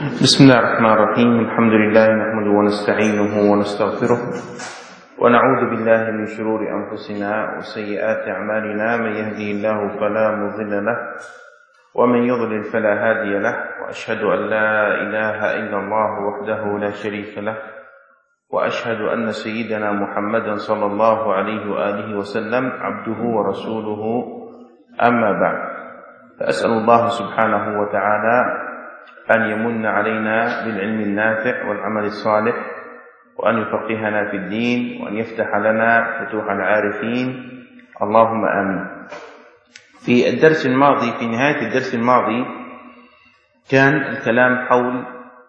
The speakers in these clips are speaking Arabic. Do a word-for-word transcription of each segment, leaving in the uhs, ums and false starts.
بسم الله الرحمن الرحيم. الحمد لله نحمده ونستعينه ونستغفره ونعوذ بالله من شرور أنفسنا وسيئات أعمالنا. من يهده الله فلا مضل له ومن يضلل فلا هادي له، وأشهد أن لا إله إلا الله وحده لا شريك له، وأشهد أن سيدنا محمدا صلى الله عليه وآله وسلم عبده ورسوله. أما بعد، فأسأل الله سبحانه وتعالى أن يمن علينا بالعلم النافع والعمل الصالح، وأن يفقهنا في الدين، وأن يفتح لنا فتوح العارفين، اللهم آمين. في الدرس الماضي في نهاية الدرس الماضي كان الكلام حول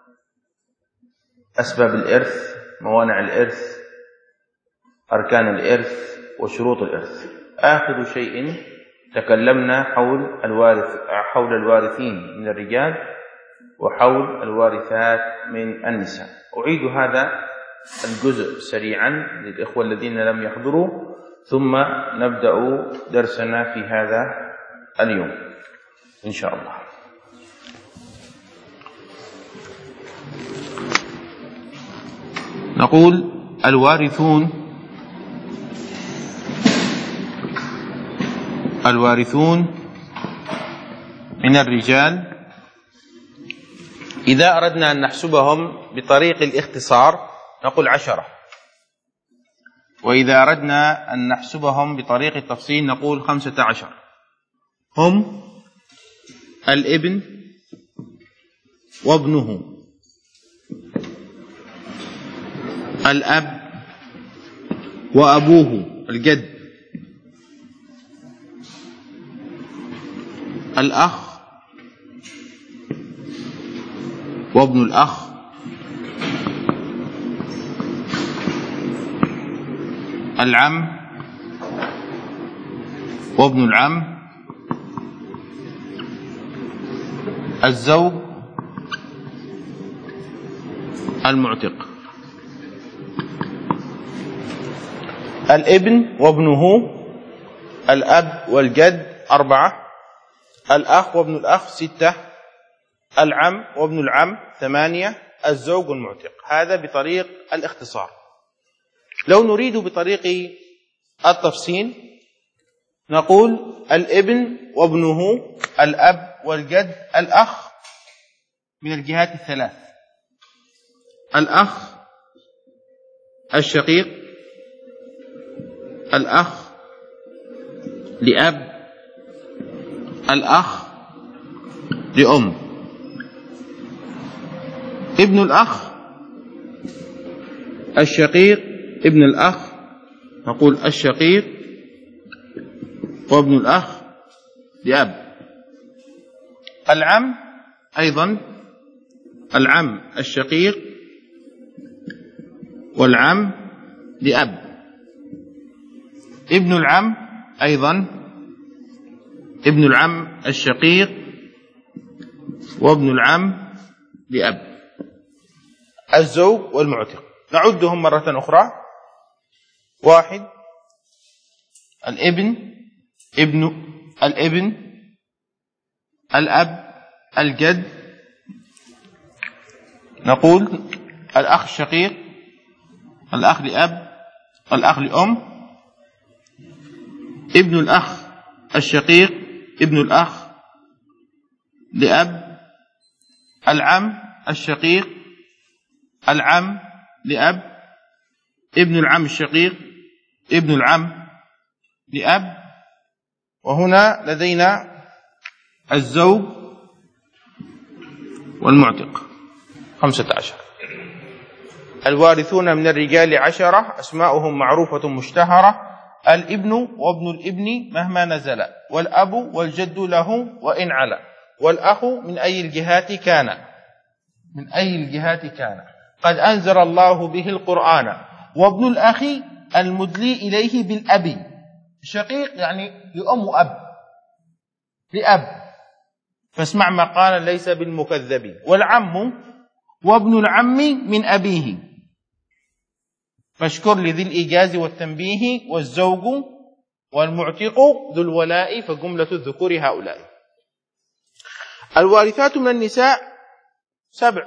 أسباب الإرث، موانع الإرث، أركان الإرث، وشروط الإرث. آخر شيء تكلمنا حول الوارث حول الوارثين من الرجال وحول الوارثات من النساء. أعيد هذا الجزء سريعا للإخوة الذين لم يحضروا، ثم نبدأ درسنا في هذا اليوم إن شاء الله. نقول الوارثون الوارثون من الرجال إذا أردنا أن نحسبهم بطريق الاختصار نقول عشرة، وإذا أردنا أن نحسبهم بطريق التفصيل نقول خمسة عشر. هم الابن وابنه، الأب وأبوه الجد، الأخ وابن الأخ، العم وابن العم، الزوج، المعتق. الابن وابنه، الأب والجد أربعة، الأخ وابن الأخ ستة، العم وابن العم ثمانية، الزوج والمعتق. هذا بطريق الاختصار. لو نريد بطريق التفصيل نقول الابن وابنه، الأب والجد، الأخ من الجهات الثلاث، الأخ الشقيق، الأخ لأب، الأخ لأم. ابن الأخ الشقيق، ابن الأخ نقول الشقيق، وابن الأخ لأب. العم أيضا، العم الشقيق والعم لأب. ابن العم أيضا، ابن العم الشقيق وابن العم لأب. الزوج والمعتق نعدهم مرة أخرى: واحد الابن، ابن الابن، الأب، الجد، نقول الأخ الشقيق، الأخ لأب، الأخ لأم، ابن الأخ الشقيق، ابن الأخ لأب، العم الشقيق، العم لأب، ابن العم الشقيق، ابن العم لأب. وهنا لدينا الزوج والمعتق خمسة عشر. الوارثون من الرجال عشرة، أسماؤهم معروفة مشتهرة: الابن وابن الابن مهما نزل، والأب والجد له وإن علا، والأخ من أي الجهات كان من أي الجهات كان قد أنزل الله به القرآن، وابن الأخ المدلي إليه بالأب. شقيق يعني لأم أب، لأب، فاسمع ما قال ليس بالمكذب. والعم وابن العم من أبيه، فاشكر لذي الإيجاز والتنبيه. والزوج والمعتق ذو الولاء، فجملة الذكور هؤلاء. الوارثات من النساء سبع.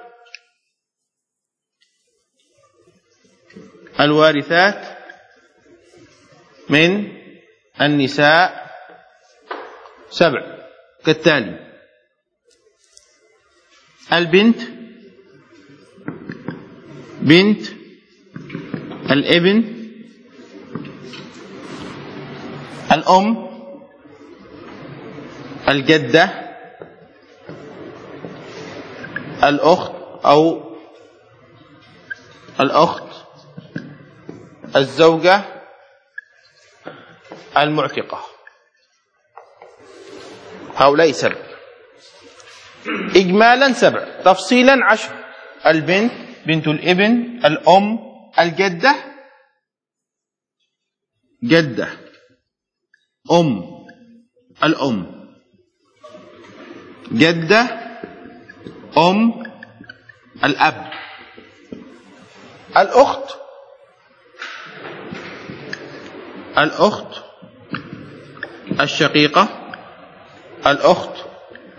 الوارثات من النساء سبع كالتالي: البنت، بنت الابن، الأم، الجدة، الأخت أو الأخت، الزوجة، المعتقة. هؤلاء سبع إجمالا، سبع تفصيلا عشر: البنت، بنت الابن، الأم، الجدة، جدة، أم، الأم، جدة، أم، الأب، الأخت، الأخت الشقيقة، الأخت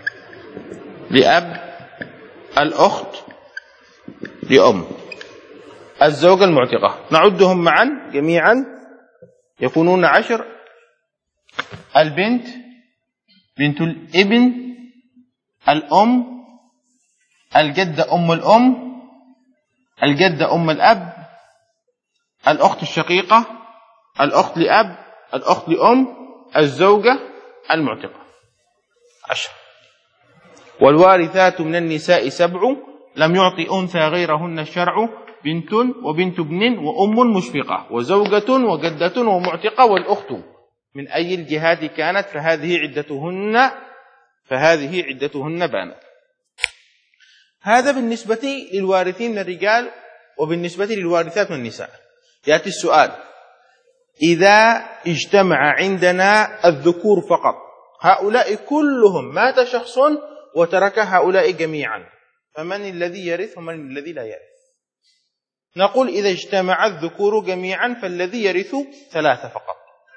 لأب، الأخت لأم، الزوجة المعتقة. نعدهم معا جميعا يكونون عشر: البنت، بنت الابن، الأم، الجدة أم الأم، الجدة أم الأب، الأخت الشقيقة، الأخت لأب، الأخت لأم، الزوجة المعتقة. عشر. والوارثات من النساء سبع لم يعطي أنثى غيرهن الشرع: بنت وبنت ابن وأم مشفقة وزوجة وجدة ومعتقة والأخت من أي الجهات كانت فهذه عدتهن فهذه عدتهن بانت. هذا بالنسبة للوارثين من الرجال. وبالنسبة للوارثات من النساء يأتي السؤال: إذا اجتمع عندنا الذكور فقط، هؤلاء كلهم مات شخص وترك هؤلاء جميعا، فمن الذي يرث ومن الذي لا يرث؟ نقول إذا اجتمع الذكور جميعا فالذي يرث ثلاثة فقط.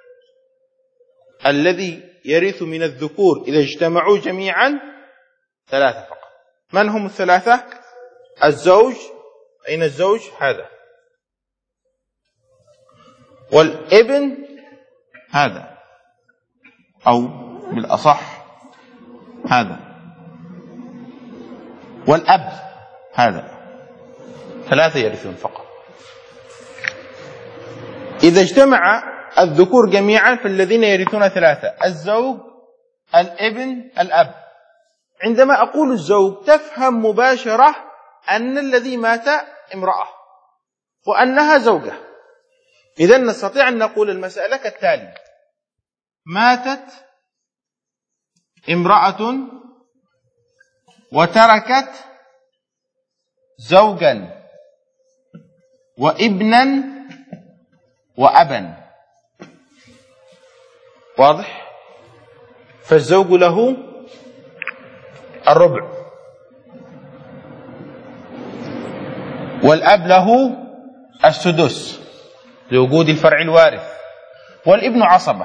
الذي يرث من الذكور إذا اجتمعوا جميعا ثلاثة فقط. من هم الثلاثة؟ الزوج، أين الزوج؟ هذا. والابن هذا، أو بالأصح هذا. والأب هذا. ثلاثة يرثون فقط. إذا اجتمع الذكور جميعا فالذين يرثون ثلاثة: الزوج، الابن، الأب. عندما أقول الزوج تفهم مباشرة أن الذي مات امرأة وأنها زوجة. إذن نستطيع أن نقول المسألة كالتالي: ماتت امرأة وتركت زوجا وابنا وأبا. واضح؟ فالزوج له الربع، والأب له السدس لوجود الفرع الوارث، والابن عصبة.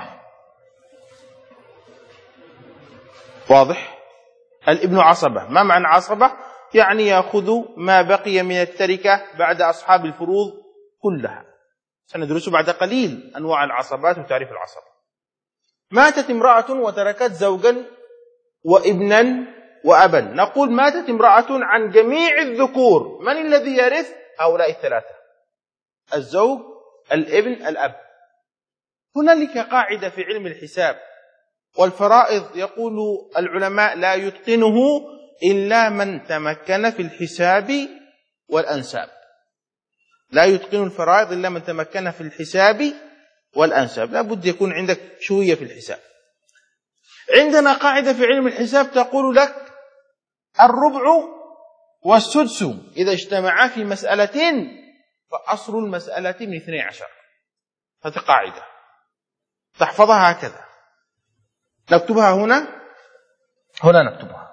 واضح؟ الابن عصبة. ما معنى عصبة؟ يعني يأخذ ما بقي من التركة بعد أصحاب الفروض كلها. سندرس بعد قليل أنواع العصبات وتعريف العصبة. ماتت امرأة وتركت زوجا وابنا وأبا. نقول ماتت امرأة عن جميع الذكور، من الذي يرث؟ هؤلاء الثلاثة: الزوج، الابن، الأب. هنالك قاعدة في علم الحساب والفرائض يقول العلماء لا يتقنه إلا من تمكن في الحساب والأنساب. لا يتقن الفرائض إلا من تمكن في الحساب والأنساب. لا بد يكون عندك شوية في الحساب. عندنا قاعدة في علم الحساب تقول لك الربع والسدس إذا اجتمعا في مسألة فأصل المسألة من اثني عشر. هذه قاعدة تحفظها هكذا. نكتبها هنا هنا نكتبها: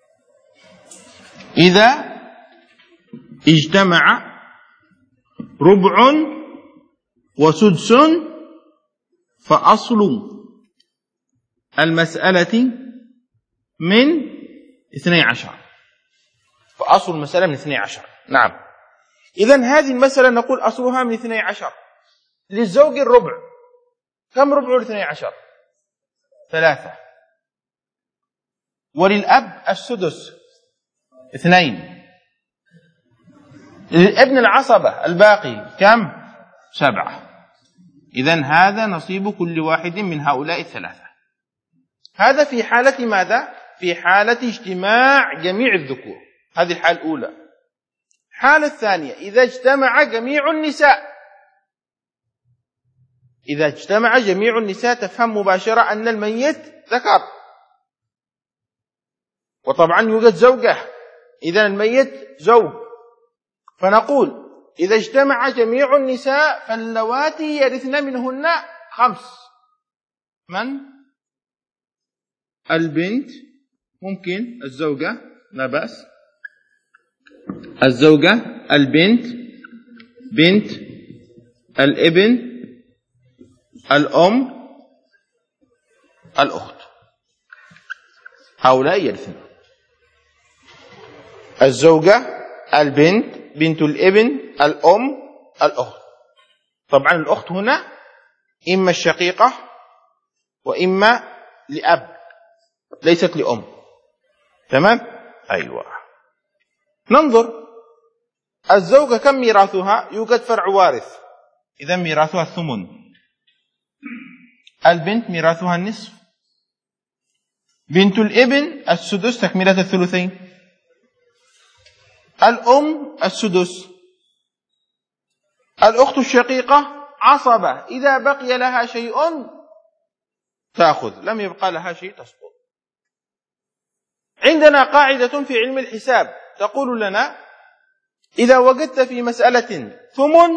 إذا اجتمع ربع وسدس فأصل المسألة من اثني عشر. فأصل المسألة من اثني عشر. نعم. إذن هذه المسألة نقول أصلها من اثني عشر. للزوج الربع. كم ربع الاثني عشر؟ ثلاثة. وللأب السدس اثنين. للابن العصبة الباقي كم؟ سبعة. إذن هذا نصيب كل واحد من هؤلاء الثلاثة. هذا في حالة ماذا؟ في حالة اجتماع جميع الذكور. هذه الحالة الأولى. الحالة الثانية إذا اجتمع جميع النساء. إذا اجتمع جميع النساء تفهم مباشرة أن الميت ذكر، وطبعا يوجد زوجة، إذا الميت زوج. فنقول إذا اجتمع جميع النساء فاللواتي يرثن منهن خمس. من؟ البنت، ممكن الزوجة لا بأس، الزوجة، البنت، بنت، الابن، الأم، الأخت. هؤلاء يرثن. الزوجة، البنت، بنت الابن، الأم، الأخت. طبعا الأخت هنا إما الشقيقة وإما لأب، ليست لأم. تمام؟ أيوة. ننظر الزوجة كم ميراثها؟ يوجد فرع وارث، إذا ميراثها الثمن. البنت ميراثها النصف. بنت الابن السدس تكملة الثلثين. الأم السدس. الأخت الشقيقة عصبة، إذا بقي لها شيء تأخذ، لم يبقى لها شيء تسقط. عندنا قاعدة في علم الحساب تقول لنا إذا وجدت في مسألة ثمن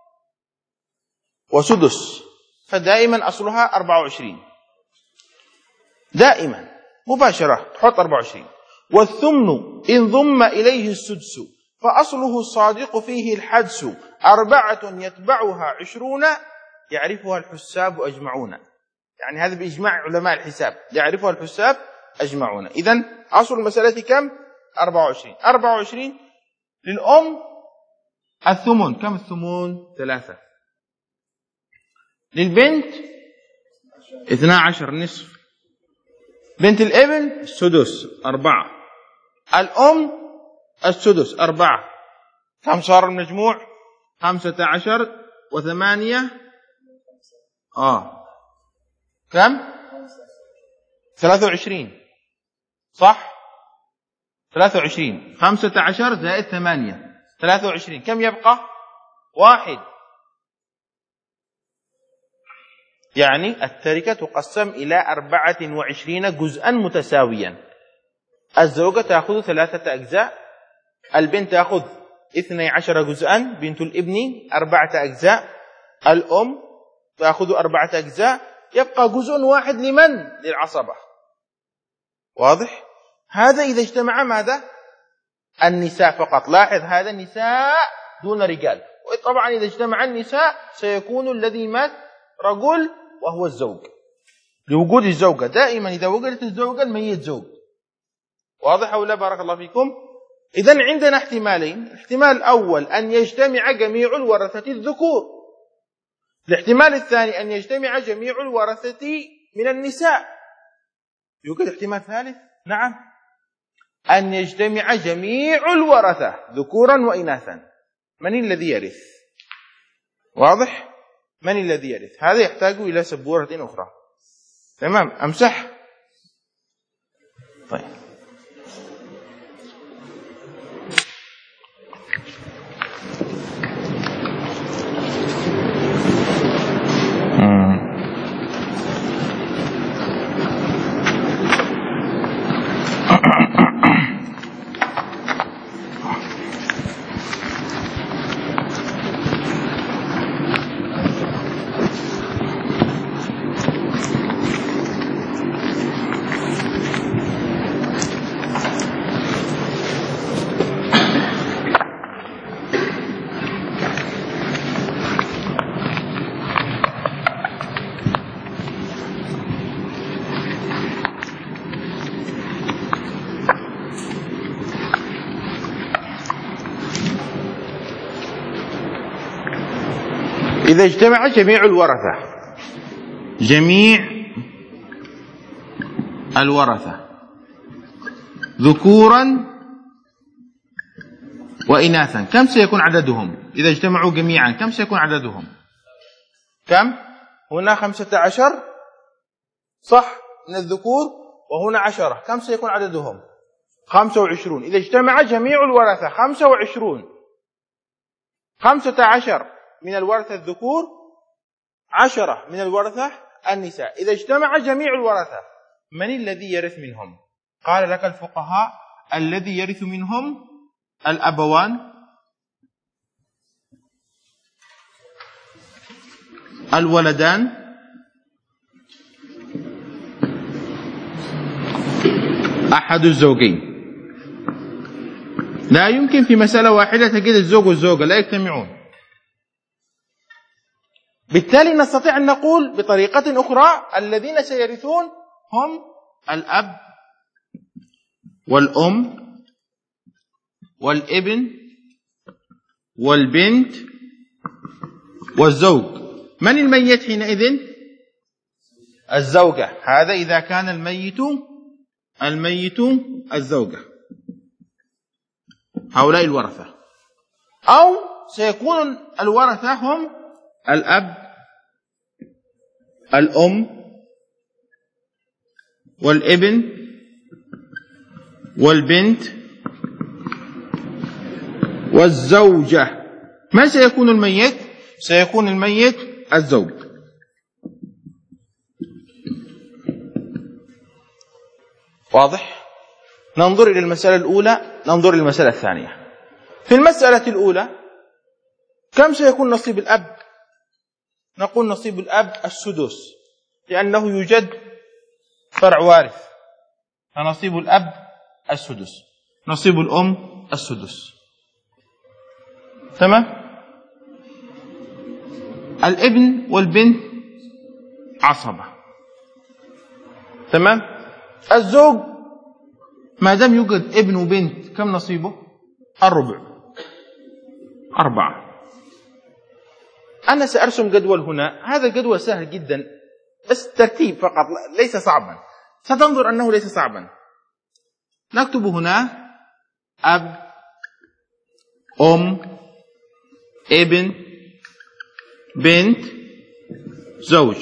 وسدس فدائما أصلها أربعة وعشرين، دائما مباشرة تحط أربعة وعشرين. والثمن إن ضم إليه السدس فأصله الصادق فيه الحدس، أربعة يتبعها عشرون يعرفها الحساب أجمعون. يعني هذا بإجماع علماء الحساب، يعرفها الحساب أجمعون. إذن أصل المسألة كم؟ أربعة وعشرين. أربعة وعشرين للأم الثمن، كم الثمن؟ ثلاثة. للبنت اثنا عشر نصف. بنت الابن السدس أربعة. الأم السدس أربعة. كم صار المجموع؟ خمسة عشر وثمانية آه كم؟ ثلاثة وعشرين. صح؟ ثلاثة وعشرين. خمسة عشر زائد ثمانية ثلاثة وعشرين. كم يبقى؟ واحد. يعني التركة تقسم إلى أربعة وعشرين جزءا متساويا. الزوجة تأخذ ثلاثة أجزاء، البنت تأخذ اثني عشر جزءا، بنت الابن أربعة أجزاء، الأم تأخذ أربعة أجزاء، يبقى جزء واحد لمن؟ للعصبة. واضح؟ هذا إذا اجتمع ماذا؟ النساء فقط. لاحظ هذا النساء دون رجال. وطبعا إذا اجتمع النساء سيكون الذي مات رجل وهو الزوج، لوجود الزوجة. دائما إذا وجدت الزوجة الميت زوج. واضح أو لا؟ بارك الله فيكم. إذن عندنا احتمالين. الاحتمال الأول أن يجتمع جميع الورثة الذكور. الاحتمال الثاني أن يجتمع جميع الورثة من النساء. يوجد احتمال ثالث؟ نعم، أن يجتمع جميع الورثة ذكورا وإناثا. من الذي يرث؟ واضح؟ من الذي يرث؟ هذا يحتاج إلى سبورة أخرى. تمام؟ أمسح. طيب، إذا اجتمع جميع الورثة جميع الورثة ذكورا وإناثا كم سيكون عددهم؟ إذا اجتمعوا جميعا كم سيكون عددهم؟ كم؟ هنا خمسة عشر صح من الذكور، وهنا عشرة، كم سيكون عددهم؟ خمسة وعشرون. إذا اجتمع جميع الورثة خمسة وعشرون، خمسة عشر من الورثة الذكور، عشرة من الورثة النساء. إذا اجتمع جميع الورثة من الذي يرث منهم؟ قال لك الفقهاء الذي يرث منهم الأبوان، الولدان، أحد الزوجين. لا يمكن في مسألة واحدة تجد الزوج والزوجة لا يجتمعون. بالتالي نستطيع أن نقول بطريقة أخرى الذين سيرثون هم الأب والأم والابن والبنت والزوج. من الميت حينئذ؟ الزوجة. هذا إذا كان الميت الميت الزوجة، هؤلاء الورثة. أو سيكون الورثة هم الأب، الأم، والابن، والبنت، والزوجة. من سيكون الميت؟ سيكون الميت الزوج. واضح؟ ننظر إلى المسألة الأولى، ننظر إلى المسألة الثانية. في المسألة الأولى كم سيكون نصيب الأب؟ نقول نصيب الأب السدس، لأنه يوجد فرع وارث، فنصيب الأب السدس. نصيب الأم السدس. تمام؟ الابن والبنت عصبة. تمام؟ الزوج ما دام يوجد ابن وبنت كم نصيبه؟ الربع، أربعة. أنا سأرسم جدول هنا، هذا الجدول سهل جدا، بس ترتيب فقط ليس صعبا، ستنظر أنه ليس صعبا. نكتب هنا أب، أم، ابن، بنت، زوج.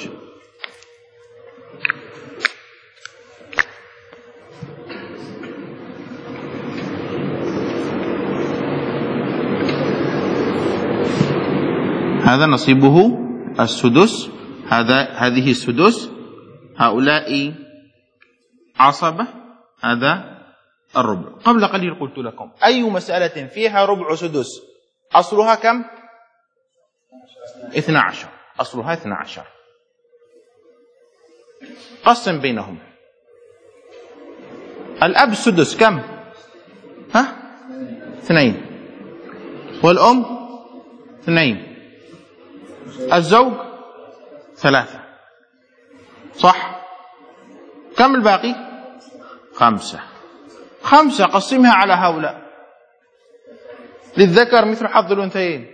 هذا نصيبه السدس، هذا هذه السدس، هؤلاء عصبة، هذا الربع. قبل قليل قلت لكم أي مسألة فيها ربع سدس أصلها كم؟ اثنا عشر. أصلها اثنا عشر. قسم بينهم. الأب السدس كم؟ ها؟ اثنين. والأم اثنين. الزوج ثلاثة. صح؟ كم الباقي؟ خمسة. خمسة قسمها على هؤلاء، للذكر مثل حظ الأنثيين.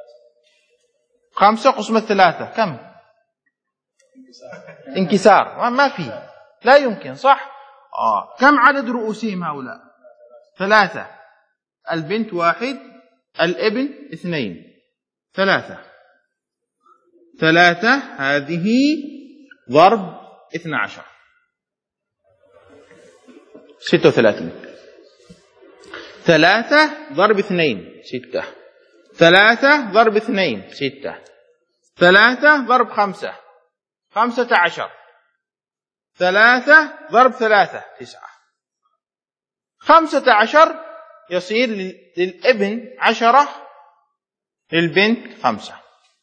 خمسة قسمة ثلاثة كم؟ انكسار، ما في، لا يمكن. صح؟ آه. كم عدد رؤوسهم هؤلاء؟ ثلاثة. البنت واحد، الابن اثنين، ثلاثة. ثلاثة هذه ضرب اثنى عشر، ستة وثلاثين. ثلاثة ضرب اثنين ستة. ثلاثة ضرب اثنين ستة. ثلاثة ضرب خمسة خمسة عشر. ثلاثة ضرب ثلاثة تسعة. خمسة عشر يصير للابن عشرة، للبنت خمسة.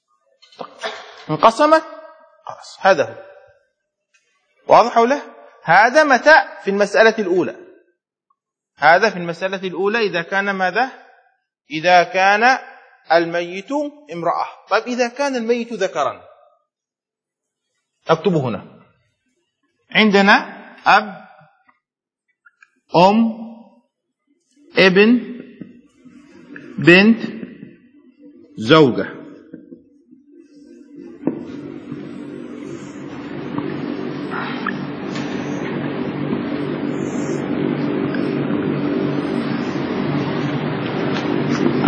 انقسمت خلاص. هذا هو. واضح ولا؟ هذا متى؟ في المسألة الأولى. هذا في المسألة الأولى إذا كان ماذا؟ إذا كان الميت امرأة. طيب إذا كان الميت ذكرا أكتبه هنا. عندنا أب، أم، ابن، بنت، زوجة.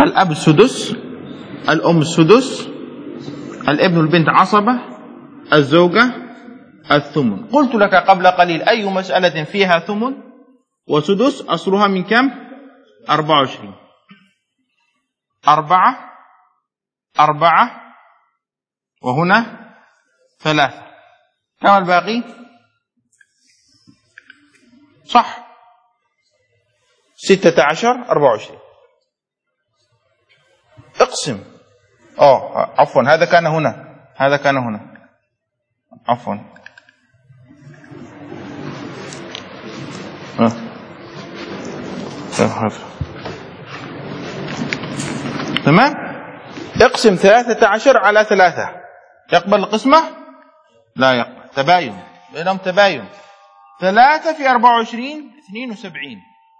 الأب السدس، الأم السدس، الابن والبنت عصبة، الزوجة الثمن. قلت لك قبل قليل أي مسألة فيها ثمن وسدس أصلها من كم؟ أربعة وعشرين. أربعة أربعة وهنا ثلاثة، كم الباقي؟ صح، ستة عشر أربعة وعشرين. اقسم. اه عفوا، هذا كان هنا، هذا كان هنا، عفوا. اه تمام. اقسم ثلاثة عشر على ثلاثة، يقبل القسمة؟ لا يقبل. تباين بينهم، تباين. ثلاثة في أربعة وعشرين اثنين وسبعين،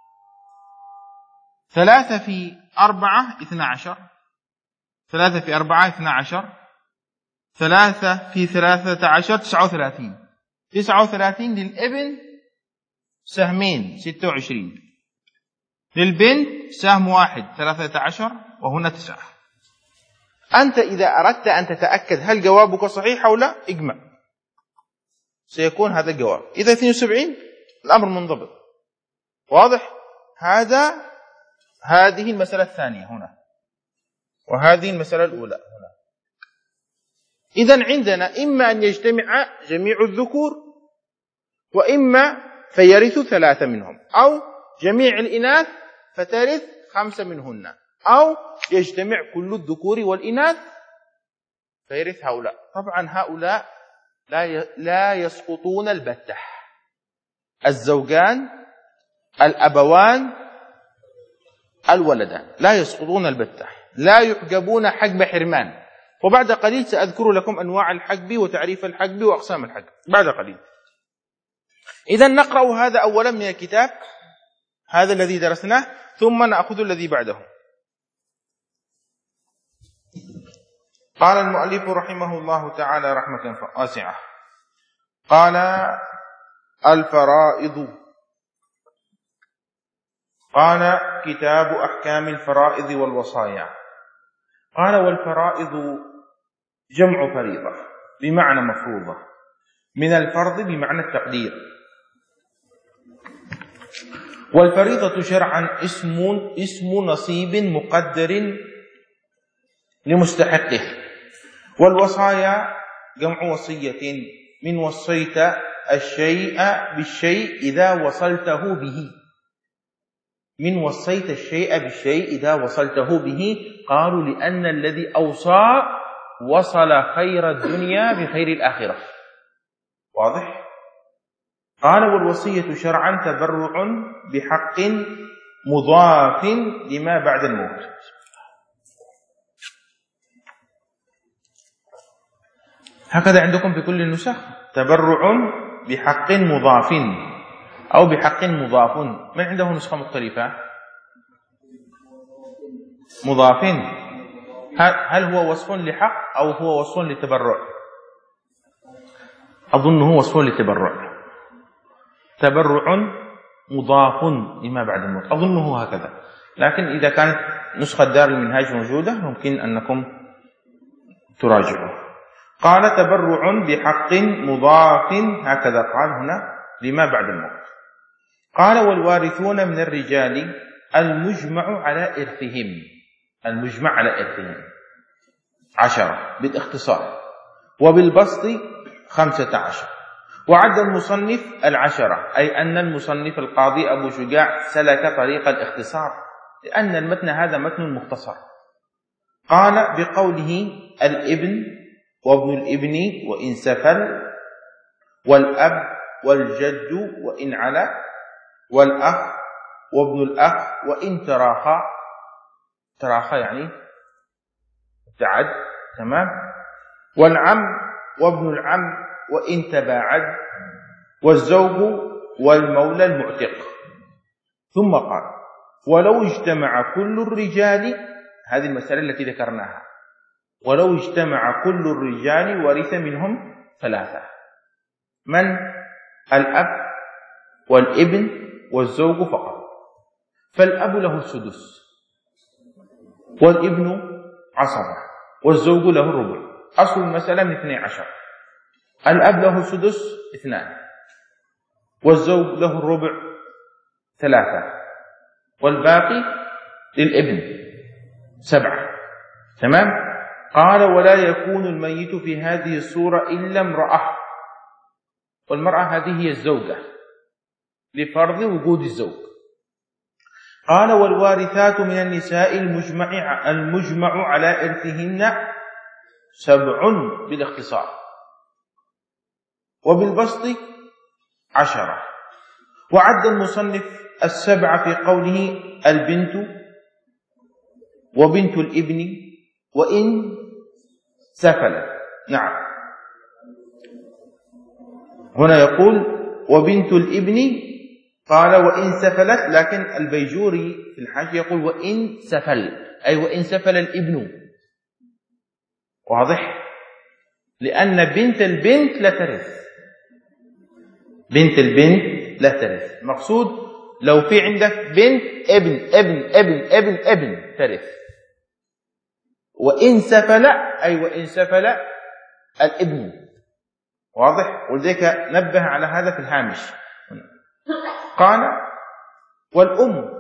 ثلاثة في أربعة اثنى عشر، ثلاثة في أربعة اثنى عشر، ثلاثة في ثلاثة عشر تسعة وثلاثين. تسعة وثلاثين للابن سهمين ستة وعشرين، للبنت سهم واحد ثلاثة عشر، وهنا تسعة. أنت إذا أردت أن تتأكد هل جوابك صحيح أو لا اجمع، سيكون هذا الجواب. إذا اثنين وسبعين الأمر منضبط، واضح؟ هذا هذه المسألة الثانية هنا، وهذه المسألة الأولى هنا. إذن عندنا إما أن يجتمع جميع الذكور، وإما فيرث ثلاثة منهم، أو جميع الإناث فترث خمسة منهن، أو يجتمع كل الذكور والإناث فيرث هؤلاء. طبعا هؤلاء لا لا يسقطون البتة، الزوجان الأبوان الولدان لا يسقطون البتة، لا يحجبون حجب حرمان. وبعد قليل سأذكر لكم أنواع الحجب وتعريف الحجب وأقسام الحجب بعد قليل. إذن نقرأ هذا أولا من الكتاب، هذا الذي درسناه، ثم نأخذ الذي بعده. قال المؤلف رحمه الله تعالى رحمة واسعة، قال الفرائض. قال كتاب أحكام الفرائض والوصايا. قال والفرائض جمع فريضة بمعنى مفروضة، من الفرض بمعنى التقدير. والفريضة شرعا اسم اسم نصيب مقدر لمستحقه. والوصايا جمع وصية، من وصيت الشيء بالشيء إذا وصلته به، من وصيت الشيء بالشيء إذا وصلته به. قالوا لأن الذي أوصى وصل خير الدنيا بخير الآخرة. واضح؟ قال والوصية شرعا تبرع بحق مضاف لما بعد الموت. هكذا عندكم في كل النسخ، تبرع بحق مضاف أو بحق مضاف. من عنده نسخة مختلفة؟ مضاف. هل هو وصف لحق أو هو وصف للتبرع؟ أظنه وصف للتبرع، تبرع مضاف لما بعد الموت، أظنه هكذا. لكن إذا كانت نسخة دار المنهاج موجودة ممكن أنكم تراجعوا. قال تبرع بحق مضاف، هكذا قال هنا، لما بعد الموت. قال والوارثون من الرجال المجمع على إرثهم، المجمع على إرثهم عشرة بالاختصار، وبالبسط خمسة عشر. وعد المصنف العشرة، أي أن المصنف القاضي أبو شجاع سلك طريق الاختصار، لأن المتن هذا متن مختصر. قال بقوله الابن وابن الابن وإن سفل، والأب والجد وإن علا، والأخ وابن الأخ وإن تراخى. تراخى يعني ابتعد، تمام. والعم وابن العم وإن تباعد، والزوج والمولى المعتق. ثم قال ولو اجتمع كل الرجال، هذه المسألة التي ذكرناها، ولو اجتمع كل الرجال ورث منهم ثلاثة. من؟ الأب والابن والزوج فقط. فالأب له السدس، والابن عصبة، والزوج له الربع. أصل المسألة من اثني عشر. الأب له السدس اثنان، والزوج له الربع ثلاثة، والباقي للابن سبعة. تمام؟ قال: ولا يكون الميت في هذه الصورة إلا امرأة، والمرأة هذه هي الزوجة لفرض وجود الزوج. قال: والوارثات من النساء المجمع, المجمع على إرثهن سبع بالاختصار، وبالبسط عشرة. وعد المصنف السبع في قوله: البنت وبنت الابن وإن سفلت. نعم، هنا يقول وبنت الابن، قال وإن سفلت، لكن البيجوري في الحاشية يقول وإن سفل، أي وإن سفل الابن. واضح؟ لأن بنت البنت لا ترث، بنت البنت لا ترث. مقصود لو في عندك بنت ابن ابن ابن ابن ابن ترث. وإن سفل أي وإن سفل الابن. واضح؟ ولذلك نبه على هذا في الهامش. قال: والأم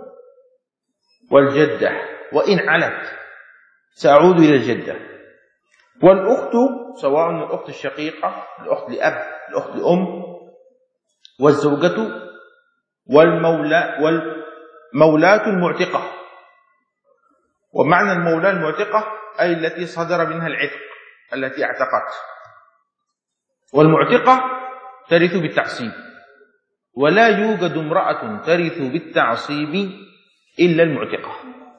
والجدة وإن علت، سأعود إلى الجدة. والأخت، سواء الأخت الشقيقة، الأخت لأب، الأخت لأم، والزوجة، والمولى والمولاة المعتقة. ومعنى المولاة المعتقة أي التي صدر منها العتق، التي اعتقت. والمعتقة ترث بالتعصيب، ولا يوجد امرأة ترث بالتعصيب إلا المعتقة.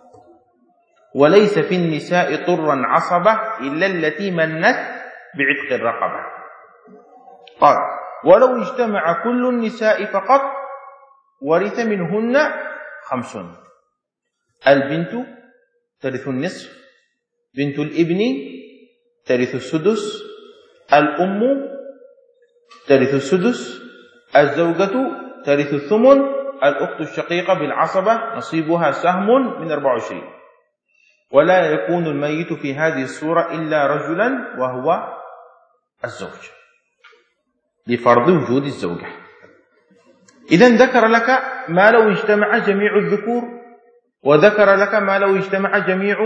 وليس في النساء طرا عصبة إلا التي منت بعتق الرقبة. قال: ولو اجتمع كل النساء فقط ورث منهن خمس: البنت ترث النصف، بنت الابن ترث السدس، الأم ترث السدس، الزوجة ترث الثمن، الأخت الشقيقة بالعصبة نصيبها سهم من أربع وعشرين. ولا يكون الميت في هذه الصورة إلا رجلا وهو الزوج، لفرض وجود الزوجة. إذن ذكر لك ما لو اجتمع جميع الذكور، وذكر لك ما لو اجتمع جميع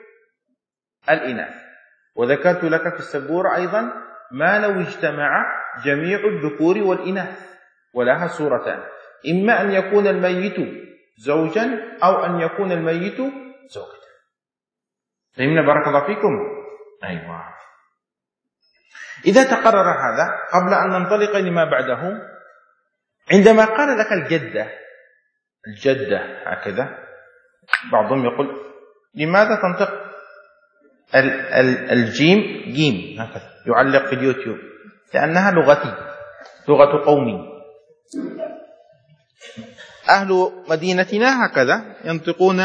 الإناث، وذكرت لك في السبورة أيضا ما لو اجتمع جميع الذكور والإناث، ولها صورتان: إما أن يكون الميت زوجا أو أن يكون الميت زوجة. فهمنا؟ بارك الله فيكم. أيوة. إذا تقرر هذا، قبل أن ننطلق لما بعده، عندما قال لك الجدة الجدة هكذا، بعضهم يقول لماذا تنطق الجيم جيم هكذا، يعلق في اليوتيوب، لأنها لغتي، لغة قومي. أهل مدينتنا هكذا ينطقون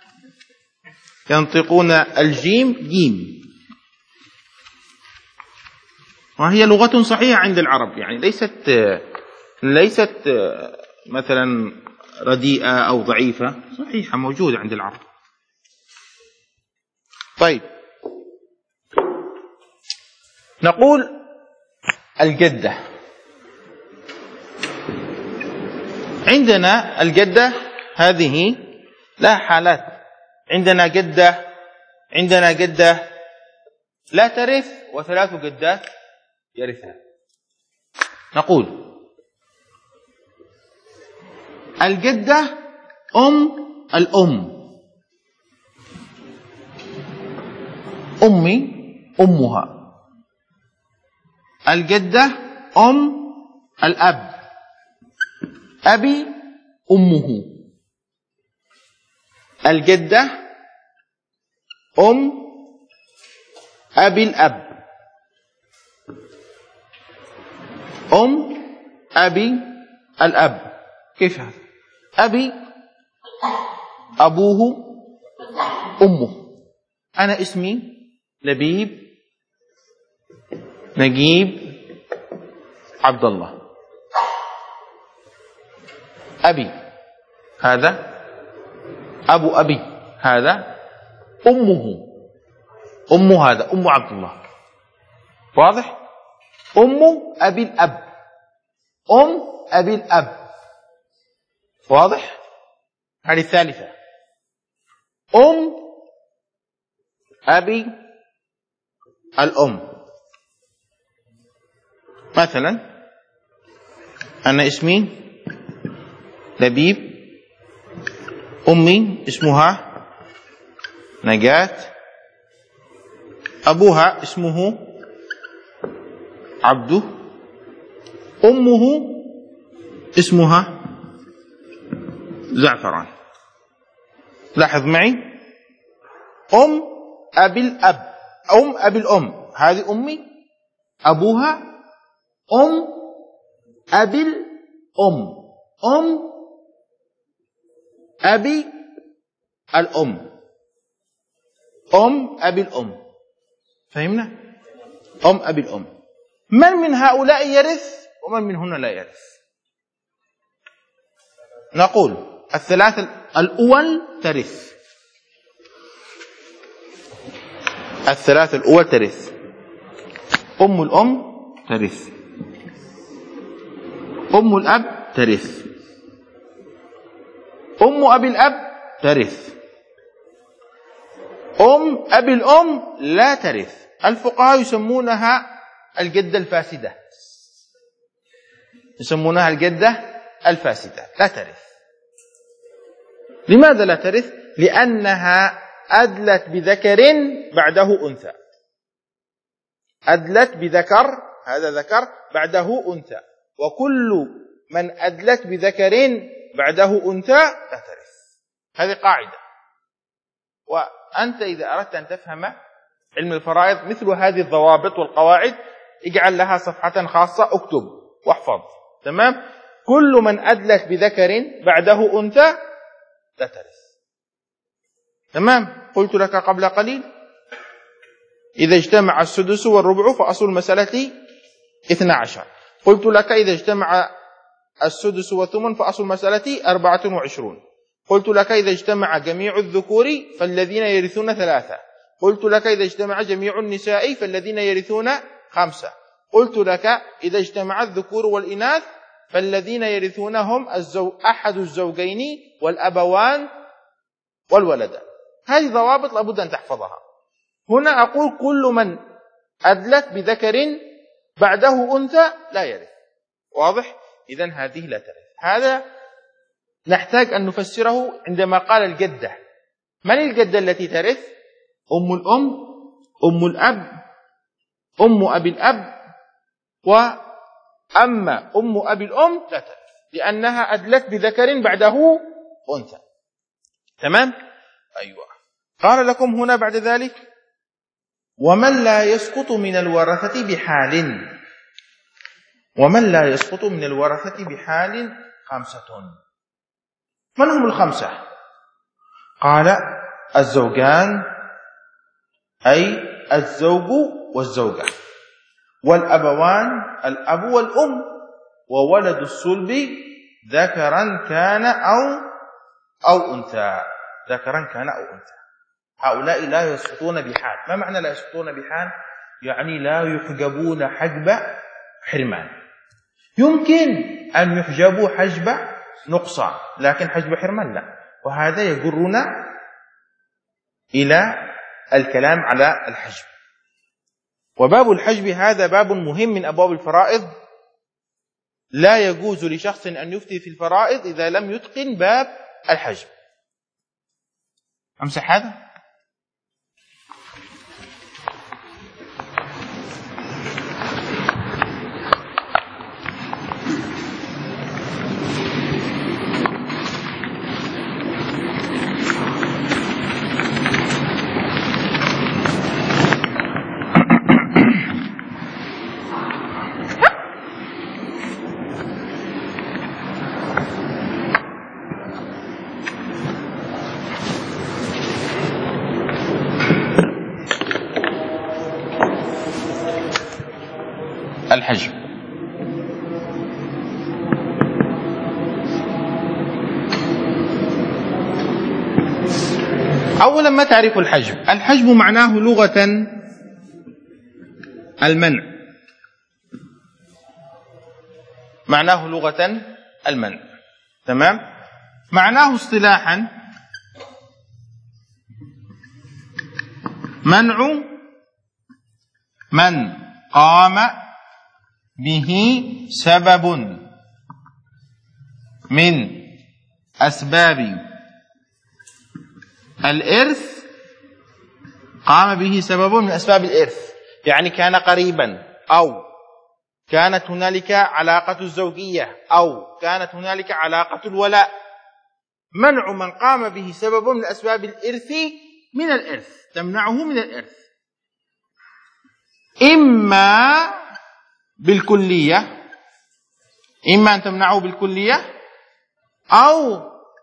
ينطقون الجيم جيم، وهي لغة صحيحة عند العرب، يعني ليست ليست مثلا رديئة أو ضعيفة، صحيحة موجودة عند العرب. طيب، نقول الجدة. عندنا الجدة هذه لها حالات. عندنا جدة عندنا جدة لا ترث، وثلاث جدات يرثها. نقول الجدة أم الأم، أمي أمها. الجدة أم الأب، أبي أمه. الجدة أم أبي الأب، أم أبي الأب. كيف هذا؟ أبي أبوه أمه. أنا اسمي لبيب نجيب عبد الله. أبي هذا، أبو أبي هذا، أمه، أم هذا أم عبد الله، واضح؟ أم أبي الأب، أم أبي الأب، واضح؟ هذه الثالثة. أم أبي الأم، مثلا أنا اسمي لبيب، أمي اسمها نجاة، أبوها اسمه عبده، أمه اسمها زعفران. لاحظ معي، أم أبي الأب، أم أبي الأم، هذه أمي، أبوها أم أبي الأم، أم أبي الأم، أم أبي الأم، فهمنا؟ أم أبي الأم. من من هؤلاء يرث ومن من هنا لا يرث؟ نقول الثلاثة الأول ترث، الثلاثة الأول ترث. أم الأم ترث، أم الأب ترث، أم أبي الأب ترث، أم أبي الأم لا ترث. الفقهاء يسمونها الجدة الفاسدة، يسمونها الجدة الفاسدة، لا ترث. لماذا لا ترث؟ لأنها أدلت بذكر بعده أنثى، أدلت بذكر، هذا ذكر بعده أنثى، وكل من أدلت بذكر بعده أنثى لا ترث. هذه قاعدة. وأنت إذا أردت أن تفهم علم الفرائض مثل هذه الضوابط والقواعد اجعل لها صفحة خاصة، اكتب واحفظ، تمام؟ كل من أدلت بذكر بعده أنثى لا ترث، تمام؟ قلت لك قبل قليل إذا اجتمع السدس والربع فأصل المسألة اثنا عشر. قلت لك إذا اجتمع السدس والثمن فأصل المسألة أربعة وعشرون. قلت لك إذا اجتمع جميع الذكور فالذين يرثون ثلاثة. قلت لك إذا اجتمع جميع النساء فالذين يرثون خمسة. قلت لك إذا اجتمع الذكور والإناث فالذين يرثون هم الزو... أحد الزوجين والأبوان والولدان. هذه ضوابط لابد أن تحفظها. هنا أقول كل من أدلت بذكر بعده أنثى لا يرث، واضح؟ إذن هذه لا ترث. هذا نحتاج أن نفسره عندما قال الجدة. من الجدة التي ترث؟ أم الأم، أم الأب، أم أبي الأب، وأما أم أبي الأم لا ترث لأنها أدلت بذكر بعده أنثى، تمام؟ أيوة. قال لكم هنا بعد ذلك ومن لا يسقط من الورثة بحال، ومن لا يسقط من الورثة بحال خمسة. من هم الخمسة؟ قال الزوجان أي الزوج والزوجة، والأبوان الأب والأم، وولد الصلب ذكرا كان أو أو أنثى، ذكرا كان أو أنثى. هؤلاء لا يسقطون بحال. ما معنى لا يسقطون بحال؟ يعني لا يحجبون حجب حرمان. يمكن أن يحجبوا حجب نقصان لكن حجب حرمان لا. وهذا يجرنا إلى الكلام على الحجب. وباب الحجب هذا باب مهم من أبواب الفرائض، لا يجوز لشخص أن يفتي في الفرائض إذا لم يتقن باب الحجب. أمسح هذا. الحجب. أولا ما تعرف الحجب؟ الحجب معناه لغة المنع، معناه لغة المنع، تمام؟ معناه اصطلاحا منع من قام به سبب من أسباب الإرث، قام به سبب من أسباب الإرث، يعني كان قريبا، أو كانت هنالك علاقة الزوجية، أو كانت هنالك علاقة الولاء. منع من قام به سبب من أسباب الإرث من الإرث، تمنعه من الإرث، إما بالكلية، إما أن تمنعه بالكلية أو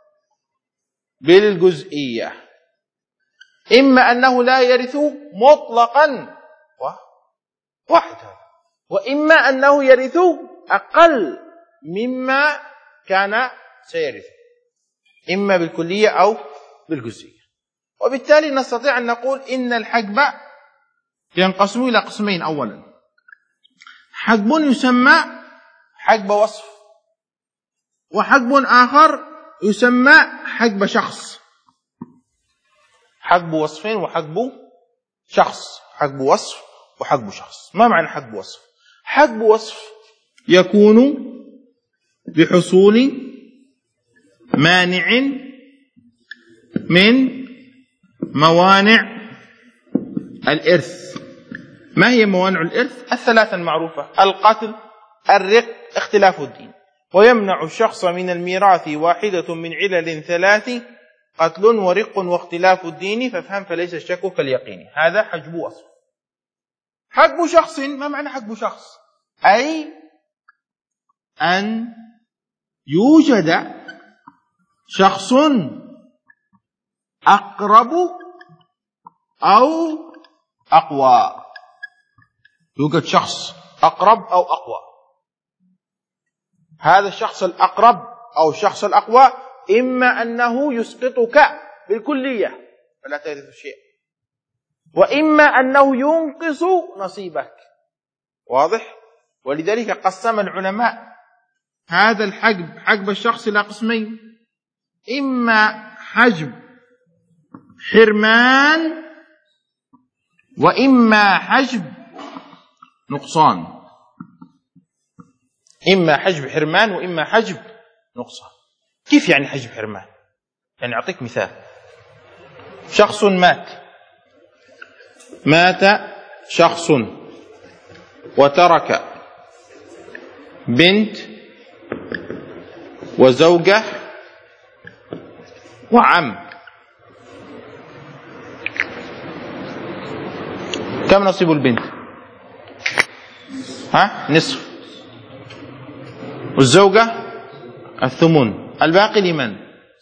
بالجزئية، إما أنه لا يرث مطلقا وحده، وإما أنه يرث أقل مما كان سيرث، إما بالكلية أو بالجزئية. وبالتالي نستطيع أن نقول إن الحجب ينقسم إلى قسمين. أولا حجب يسمى حجب وصف، وحجب آخر يسمى حجب شخص. حجب وصفين وحجب شخص، حجب وصف وحجب شخص. ما معنى حجب وصف؟ حجب وصف يكون بحصول مانع من موانع الإرث. ما هي موانع الإرث؟ الثلاثة المعروفة: القتل، الرق، اختلاف الدين. ويمنع الشخص من الميراث واحدة من علل ثلاث: قتل ورق واختلاف الدين، فافهم فليس الشك كاليقين. هذا حجب وصف. حجب شخص، ما معنى حجب شخص؟ أي أن يوجد شخص أقرب أو أقوى، يوجد شخص أقرب أو أقوى. هذا الشخص الأقرب أو الشخص الأقوى إما أنه يسقطك بالكلية فلا ترث شيء، وإما أنه ينقص نصيبك. واضح؟ ولذلك قسم العلماء هذا الحجب، حجب الشخص، إلى قسمين: إما حجب حرمان، وإما حجب نقصان. إما حجب حرمان وإما حجب نقصان. كيف يعني حجب حرمان؟ يعني أعطيك مثال: شخص مات مات شخص وترك بنت وزوجة وعم. كم نصيب البنت؟ ها؟ نصف. والزوجة الثمن. الباقي لمن؟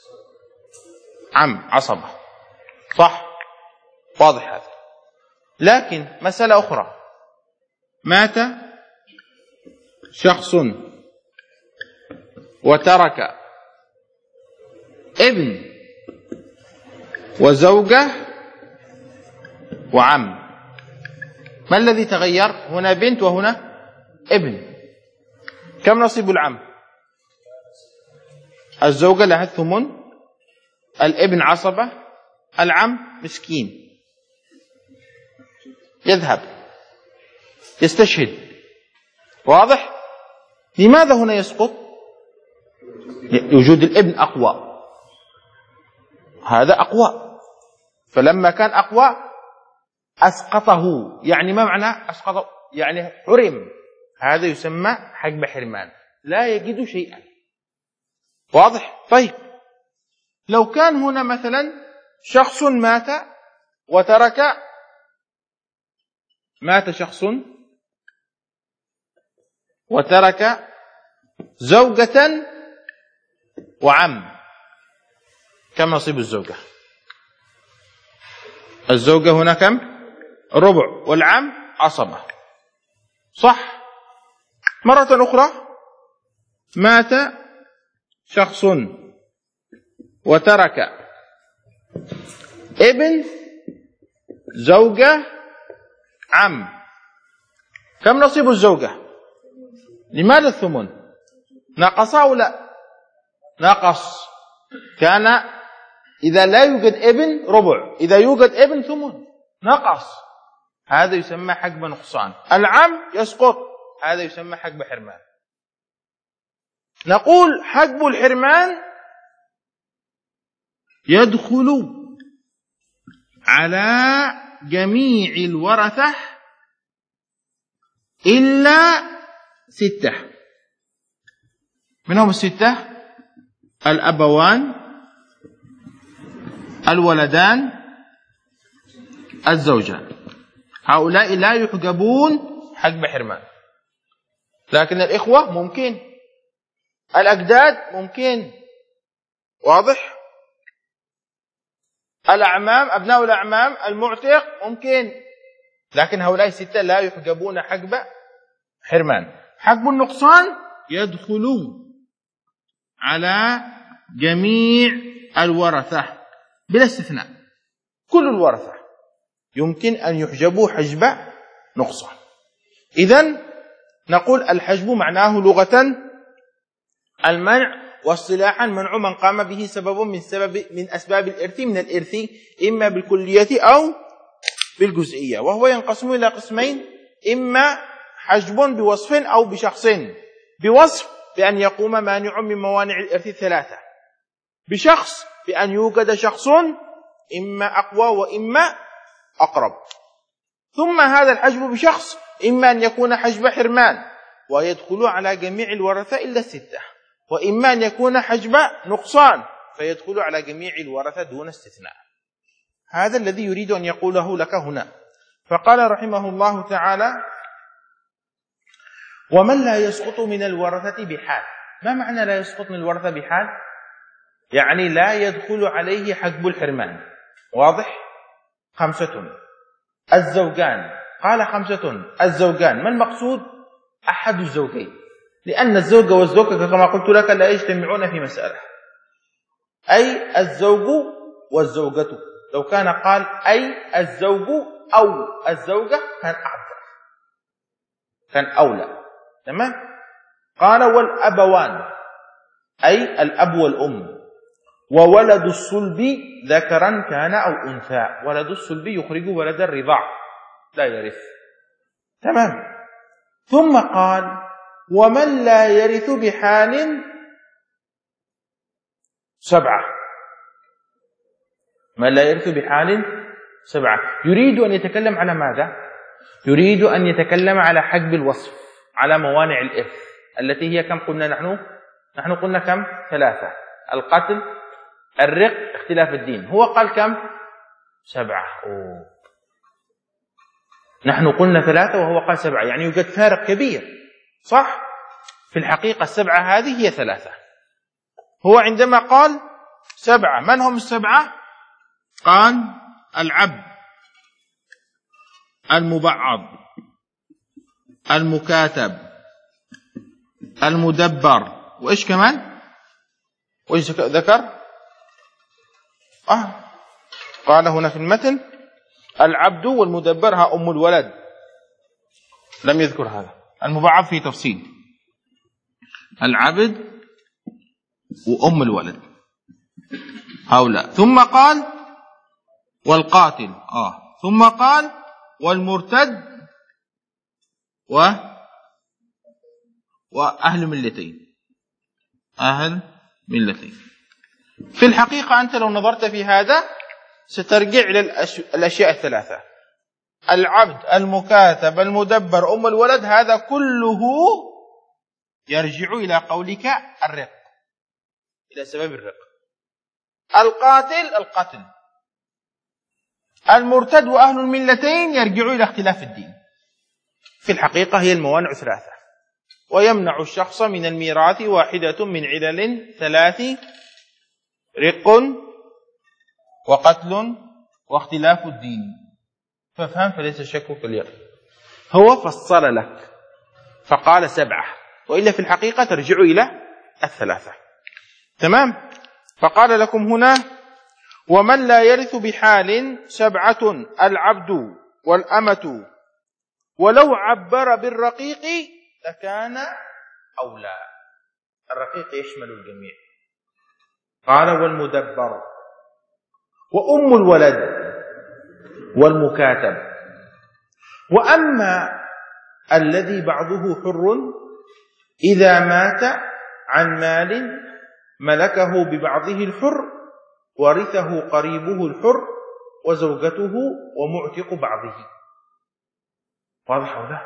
عم، عصبة. صح؟ واضح هذا. لكن مسألة أخرى: مات شخص وترك ابن وزوجة وعم. ما الذي تغير؟ هنا بنت وهنا ابن. كم نصيب العم؟ الزوجة لها الثمن، الابن عصبة، العم مسكين يذهب يستشهد. واضح؟ لماذا هنا يسقط؟ وجود الابن أقوى، هذا أقوى، فلما كان أقوى أسقطه. يعني ما معنى أسقطه؟ يعني حرم. هذا يسمى حجب حرمان، لا يجد شيئا. واضح؟ طيب لو كان هنا مثلا شخص مات وترك مات شخص وترك زوجة وعم، كم نصيب الزوجة؟ الزوجة هنا كم؟ ربع، والعم عصبة. صح؟ مرة أخرى: مات شخص وترك ابن، زوجة، عم. كم نصيب الزوجة؟ لماذا الثمن؟ نقص أو لا؟ نقص. كان إذا لا يوجد ابن ربع، إذا يوجد ابن ثمن، نقص. هذا يسمى حجب نقصان. العم يسقط، هذا يسمى حجب حرمان. نقول حجب الحرمان يدخل على جميع الورثة إلا ستة. من هم الستة؟ الأبوان، الولدان، الزوجان. هؤلاء لا يحجبون حجب حرمان، لكن الإخوة ممكن، الأجداد ممكن. واضح؟ الأعمام، أبناء الأعمام، المعتق ممكن، لكن هؤلاء الستة لا يحجبون حجب حرمان. حجب النقصان يدخل على جميع الورثة بلا استثناء، كل الورثة يمكن أن يحجبوا حجب نقصان. إذن نقول الحجب معناه لغة المنع، واصطلاحا منع من قام به سبب من سبب من أسباب الإرث من الإرث إما بالكلية أو بالجزئية، وهو ينقسم إلى قسمين: إما حجب بوصف أو بشخص. بوصف بأن يقوم مانع من موانع الإرث الثلاثة، بشخص بأن يوجد شخص إما أقوى وإما أقرب. ثم هذا الحجب بشخص إما أن يكون حجب حرمان ويدخل على جميع الورثة إلا الستة، وإما أن يكون حجب نقصان فيدخل على جميع الورثة دون استثناء. هذا الذي يريد أن يقوله لك هنا. فقال رحمه الله تعالى: ومن لا يسقط من الورثة بحال. ما معنى لا يسقط من الورثة بحال؟ يعني لا يدخل عليه حجب الحرمان. واضح؟ خمسة. الزوجان، قال خمسة. الزوجان، ما المقصود؟ أحد الزوجين، لأن الزوج والزوجة كما قلت لك لا يجتمعون في مسألة. أي الزوج والزوجة، لو كان قال أي الزوج أو الزوجة كان أعظم، كان أولى. تمام؟ قال والأبوان، أي الأب والأم، وولد الصلب ذكرا كان أو أنثى. ولد الصلب يخرج ولد الرضاع، لا يرث. تمام؟ ثم قال ومن لا يرث بحال سبعة. من لا يرث بحال سبعة. يريد أن يتكلم على ماذا؟ يريد أن يتكلم على حجب الوصف، على موانع الإرث التي هي كم قلنا نحن؟ نحن قلنا كم؟ ثلاثة: القتل، الرق، اختلاف الدين. هو قال كم؟ سبعة. أوه. نحن قلنا ثلاثة وهو قال سبعة، يعني يوجد فارق كبير، صح؟ في الحقيقة السبعة هذه هي ثلاثة. هو عندما قال سبعة، من هم السبعة؟ قال العبد، المبعض، المكاتب، المدبر، وإيش كمان؟ وإيش ذكر؟ آه. قال هنا في المتن العبد والمدبر ها أم الولد، لم يذكر هذا. المبعض في تفصيل، العبد وأم الولد هؤلاء. ثم قال والقاتل، آه ثم قال والمرتد و وأهل ملتين، أهل ملتين. في الحقيقة أنت لو نظرت في هذا سترجع إلى الأشياء الثلاثة: العبد، المكاتب، المدبر، أم الولد. هذا كله يرجع إلى قولك الرق، إلى سبب الرق. القاتل القتل، المرتد وأهل الملتين يرجعوا إلى اختلاف الدين. في الحقيقة هي الموانع ثلاثة، ويمنع الشخص من الميراث واحدة من علل ثلاث: رق وقتل واختلاف الدين. فافهم فليس الشك في اليقين. هو فصل لك فقال سبعة، وإلا في الحقيقة ترجع إلى الثلاثة. تمام؟ فقال لكم هنا ومن لا يرث بحال سبعة العبد والأمة، ولو عبر بالرقيق لكان أولى. الرقيق يشمل الجميع. قال والمدبر وأم الولد والمكاتب. وأما الذي بعضه حر إذا مات عن مال ملكه ببعضه الحر ورثه قريبه الحر وزوجته ومعتق بعضه. واضح ولا؟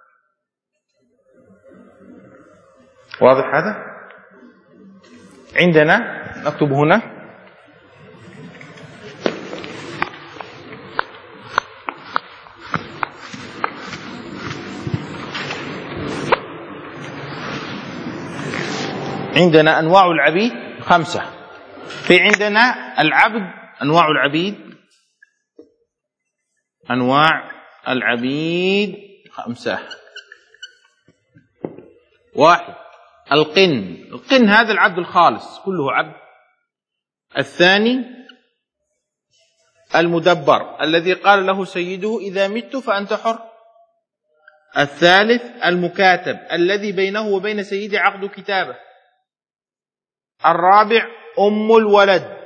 واضح هذا؟ عندنا نكتب هنا عندنا أنواع العبيد خمسة. في عندنا العبد، أنواع العبيد أنواع العبيد خمسة. واحد القن. القن هذا العبد الخالص كله عبد. الثاني المدبر الذي قال له سيده إذا مت فأنت حر. الثالث المكاتب الذي بينه وبين سيده عقد كتابة. الرابع أم الولد.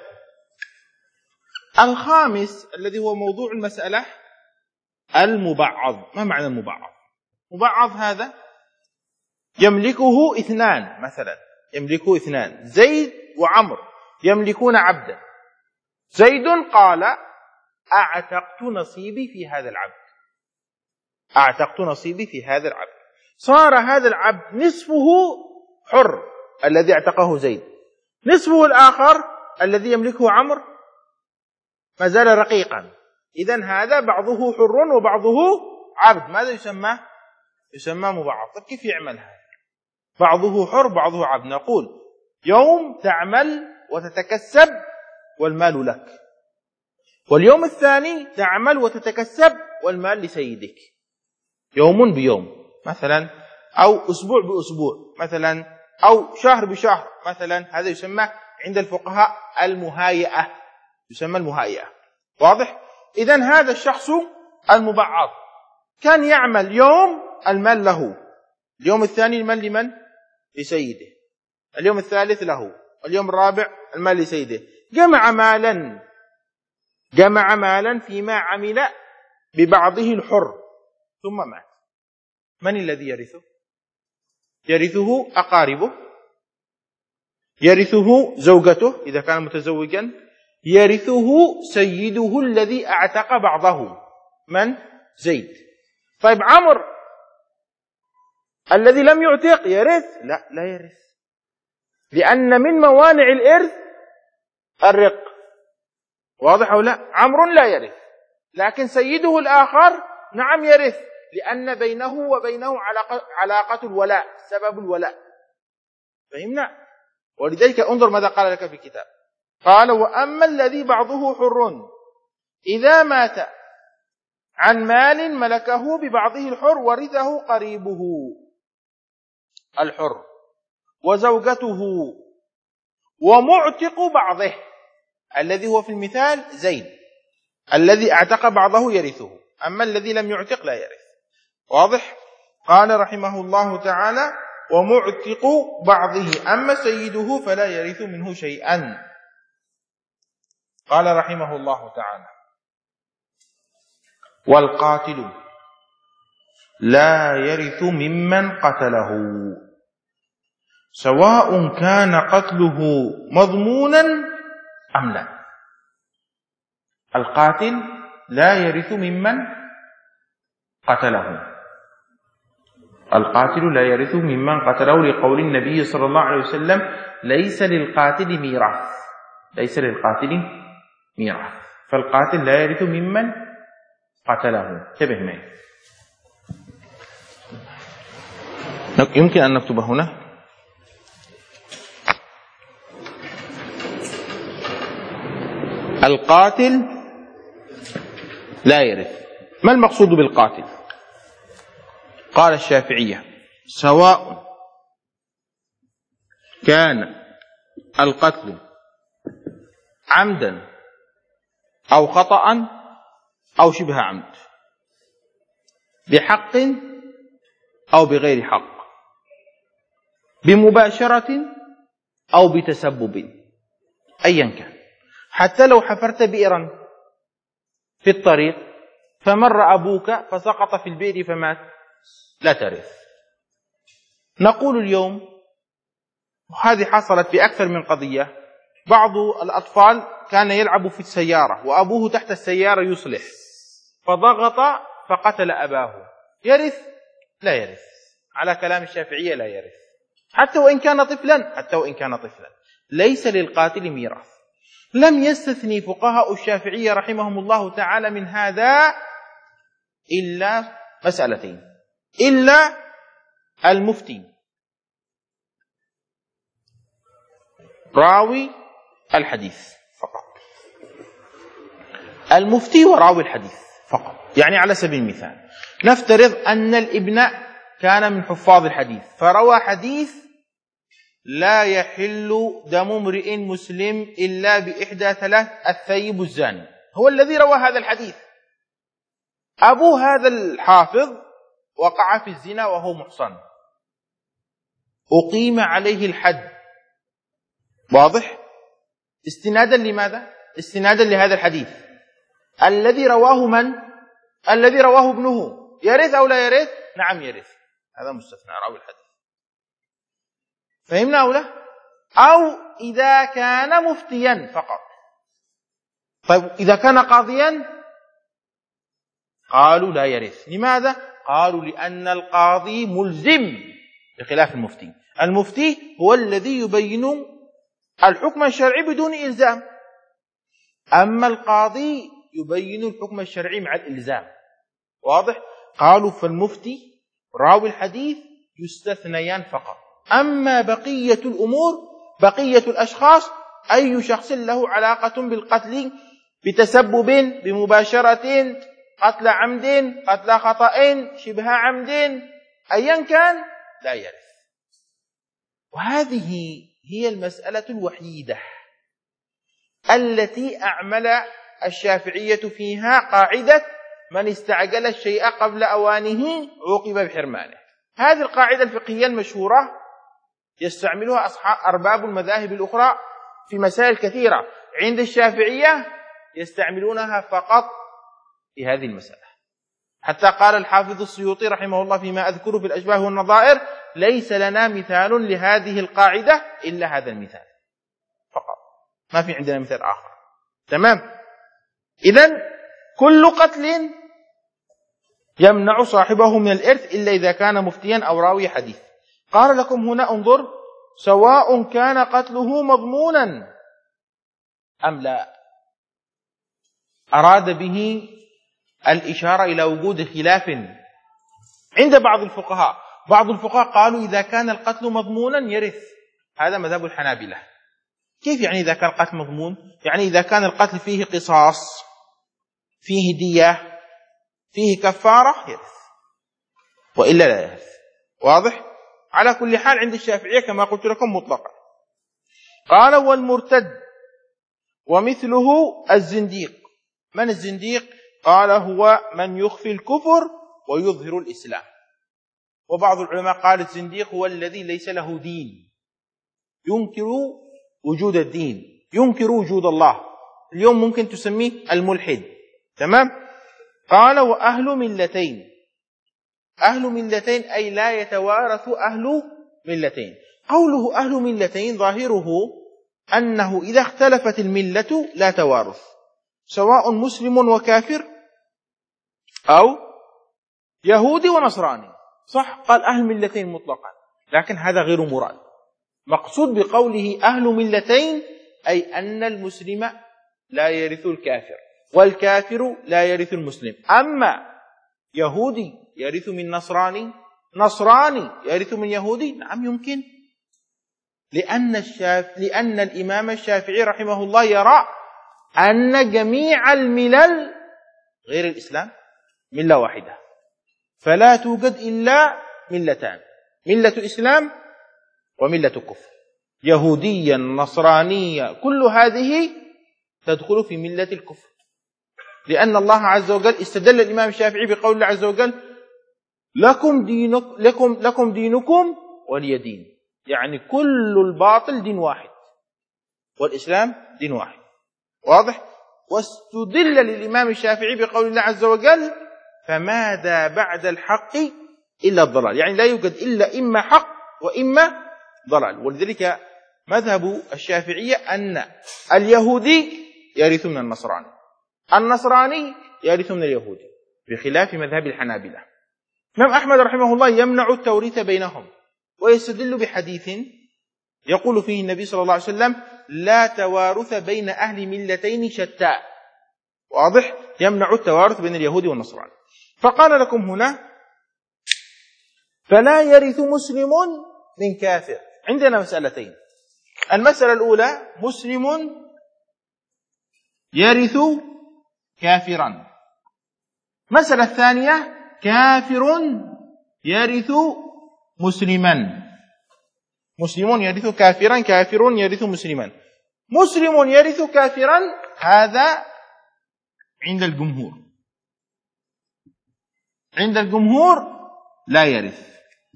الخامس الذي هو موضوع المسألة المبعض. ما معنى المبعض؟ مبعض هذا يملكه اثنان، مثلا يملكه اثنان زيد وعمر يملكون عبدا. زيد قال أعتقت نصيبي في هذا العبد، أعتقت نصيبي في هذا العبد. صار هذا العبد نصفه حر الذي اعتقه زيد، نصفه الآخر الذي يملكه عمرو ما زال رقيقا. إذن هذا بعضه حر وبعضه عبد. ماذا يسمى؟ يسمى مبعض. طيب كيف يعمل هذا؟ بعضه حر بعضه عبد. نقول يوم تعمل وتتكسب والمال لك، واليوم الثاني تعمل وتتكسب والمال لسيدك. يوم بيوم مثلا، أو أسبوع بأسبوع مثلا، أو شهر بشهر مثلا. هذا يسمى عند الفقهاء المهايئة، يسمى المهايئة. واضح؟ إذن هذا الشخص المبعض كان يعمل يوم المال له، اليوم الثاني المال لمن؟ لسيده، اليوم الثالث له، اليوم الرابع المال لسيده. جمع مالا جمع مالا فيما عمل ببعضه الحر ثم مات. من الذي يرثه؟ يرثه أقاربه، يرثه زوجته إذا كان متزوجا، يرثه سيده الذي اعتق بعضه. من؟ زيد. طيب عمرو الذي لم يعتق يرث؟ لا، لا يرث، لأن من موانع الإرث الرق. واضح أو لا؟ عمرو لا يرث، لكن سيده الآخر نعم يرث، لأن بينه وبينه علاقة, علاقة الولاء، سبب الولاء. فهمنا؟ ولذلك انظر ماذا قال لك في الكتاب. قال وأما الذي بعضه حر إذا مات عن مال ملكه ببعضه الحر ورثه قريبه الحر وزوجته ومعتق بعضه، الذي هو في المثال زيد الذي اعتق بعضه يرثه، أما الذي لم يعتق لا يرث. واضح؟ قال رحمه الله تعالى ومعتق بعضه، أما سيده فلا يرث منه شيئا. قال رحمه الله تعالى والقاتل لا يرث ممن قتله سواء كان قتله مضمونا أم لا. القاتل لا يرث ممن قتله، القاتل لا يرث ممن قتله لقول النبي صلى الله عليه وسلم ليس للقاتل ميراث، ليس للقاتل ميراث، فالقاتل لا يرث ممن قتله. انتبه معي، يمكن أن نكتب هنا القاتل لا يرث. ما المقصود بالقاتل؟ قال الشافعية سواء كان القتل عمدا أو خطأ أو شبه عمد، بحق أو بغير حق، بمباشرة أو بتسبب، أيا كان. حتى لو حفرت بئرا في الطريق فمر أبوك فسقط في البئر فمات، لا ترث. نقول اليوم، وهذه حصلت في أكثر من قضية، بعض الأطفال كان يلعب في السيارة وأبوه تحت السيارة يصلح، فضغط فقتل أباه، يرث؟ لا يرث. على كلام الشافعية لا يرث، حتى وإن كان طفلا، حتى وإن كان طفلا ليس للقاتل ميراث. لم يستثني فقهاء الشافعية رحمهم الله تعالى من هذا إلا مسألتين، إلا المفتي راوي الحديث فقط، المفتي وراوي الحديث فقط. يعني على سبيل المثال نفترض أن الابن كان من حفاظ الحديث فروى حديث لا يحل دم امرئ مسلم إلا بإحدى ثلاث، الثيب الزاني، هو الذي روى هذا الحديث. أبو هذا الحافظ وقع في الزنا وهو محصن، أقيم عليه الحد، واضح؟ استنادا لماذا؟ استنادا لهذا الحديث الذي رواه من؟ الذي رواه ابنه. يرث أو لا يرث؟ نعم يرث، هذا مستثنى راوي الحديث. فهمنا أو لا؟ أو إذا كان مفتيا فقط. طيب إذا كان قاضيا قالوا لا يرث. لماذا؟ قالوا لأن القاضي ملزم بخلاف المفتي. المفتي هو الذي يبين الحكم الشرعي بدون إلزام، أما القاضي يبين الحكم الشرعي مع الإلزام، واضح؟ قالوا فالمفتي راوي الحديث يستثنيان فقط، أما بقية الأمور، بقية الأشخاص، أي شخص له علاقة بالقتل بتسبب، بمباشرة، قتل عمد، قتل خطأ، شبه عمد، أيا كان، لا يرث. وهذه هي المسألة الوحيدة التي أعمل الشافعية فيها قاعدة من استعجل الشيء قبل أوانه عوقب بحرمانه. هذه القاعدة الفقهية المشهورة يستعملها أصحاب أرباب المذاهب الأخرى في مسائل كثيرة، عند الشافعية يستعملونها فقط في هذه المسألة. حتى قال الحافظ السيوطي رحمه الله فيما أذكره في الأشباه والنظائر: ليس لنا مثال لهذه القاعدة إلا هذا المثال فقط، ما في عندنا مثال آخر. تمام؟ إذن كل قتل يمنع صاحبه من الإرث إلا إذا كان مفتيا أو راوي حديث. قال لكم هنا انظر: سواء كان قتله مضمونا أم لا. أراد به الإشارة إلى وجود خلاف عند بعض الفقهاء. بعض الفقهاء قالوا إذا كان القتل مضمونا يرث، هذا مذهب الحنابلة. كيف يعني إذا كان القتل مضمون؟ يعني إذا كان القتل فيه قصاص، فيه دية، فيه كفارة، يرث، وإلا لا يرث. واضح؟ على كل حال عند الشافعية كما قلت لكم مطلقا. قال: والمرتد ومثله الزنديق. من الزنديق؟ قال: هو من يخفي الكفر ويظهر الإسلام. وبعض العلماء قال الزنديق هو الذي ليس له دين، ينكر وجود الدين، ينكر وجود الله. اليوم ممكن تسميه الملحد. تمام؟ قال: وأهل ملتين. أهل ملتين أي لا يتوارث أهل ملتين. قوله أهل ملتين ظاهره أنه إذا اختلفت الملة لا توارث، سواء مسلم وكافر أو يهودي ونصراني. صح؟ قال أهل ملتين مطلقا، لكن هذا غير مراد. مقصود بقوله أهل ملتين أي أن المسلم لا يرث الكافر، والكافر لا يرث المسلم. أما يهودي يرث من نصراني، نصراني يرث من يهودي، نعم يمكن، لأن, الشاف... لأن الإمام الشافعي رحمه الله يرى أن جميع الملل غير الإسلام ملة واحدة، فلا توجد إلا ملتان: ملة إسلام وملة كفر. يهوديا، نصرانيا، كل هذه تدخل في ملة الكفر. لأن الله عز وجل استدل الإمام الشافعي بقول الله عز وجل لكم دينك لكم لكم دينكم ولي دين، يعني كل الباطل دين واحد والإسلام دين واحد. واضح؟ واستدل للإمام الشافعي بقول الله عز وجل فماذا بعد الحق إلا الضلال، يعني لا يوجد إلا إما حق وإما ضلال. ولذلك مذهب الشافعية أن اليهودي يرث من النصراني، النصراني يرث من اليهودي، بخلاف مذهب الحنابلة. الإمام أحمد رحمه الله يمنع التوريث بينهم، ويستدل بحديث يقول فيه النبي صلى الله عليه وسلم لا توارث بين أهل ملتين شتى. واضح؟ يمنع التوارث بين اليهود والنصراني. فقال لكم هنا فلا يرث مسلم من كافر. عندنا مسألتين، المسألة الأولى مسلم يرث كافرا، المسألة الثانية كافر يرث مسلما، مسلم يرث كافرا، كافر يرث مسلما. مسلم يرث كافرا هذا عند الجمهور، عند الجمهور لا يرث.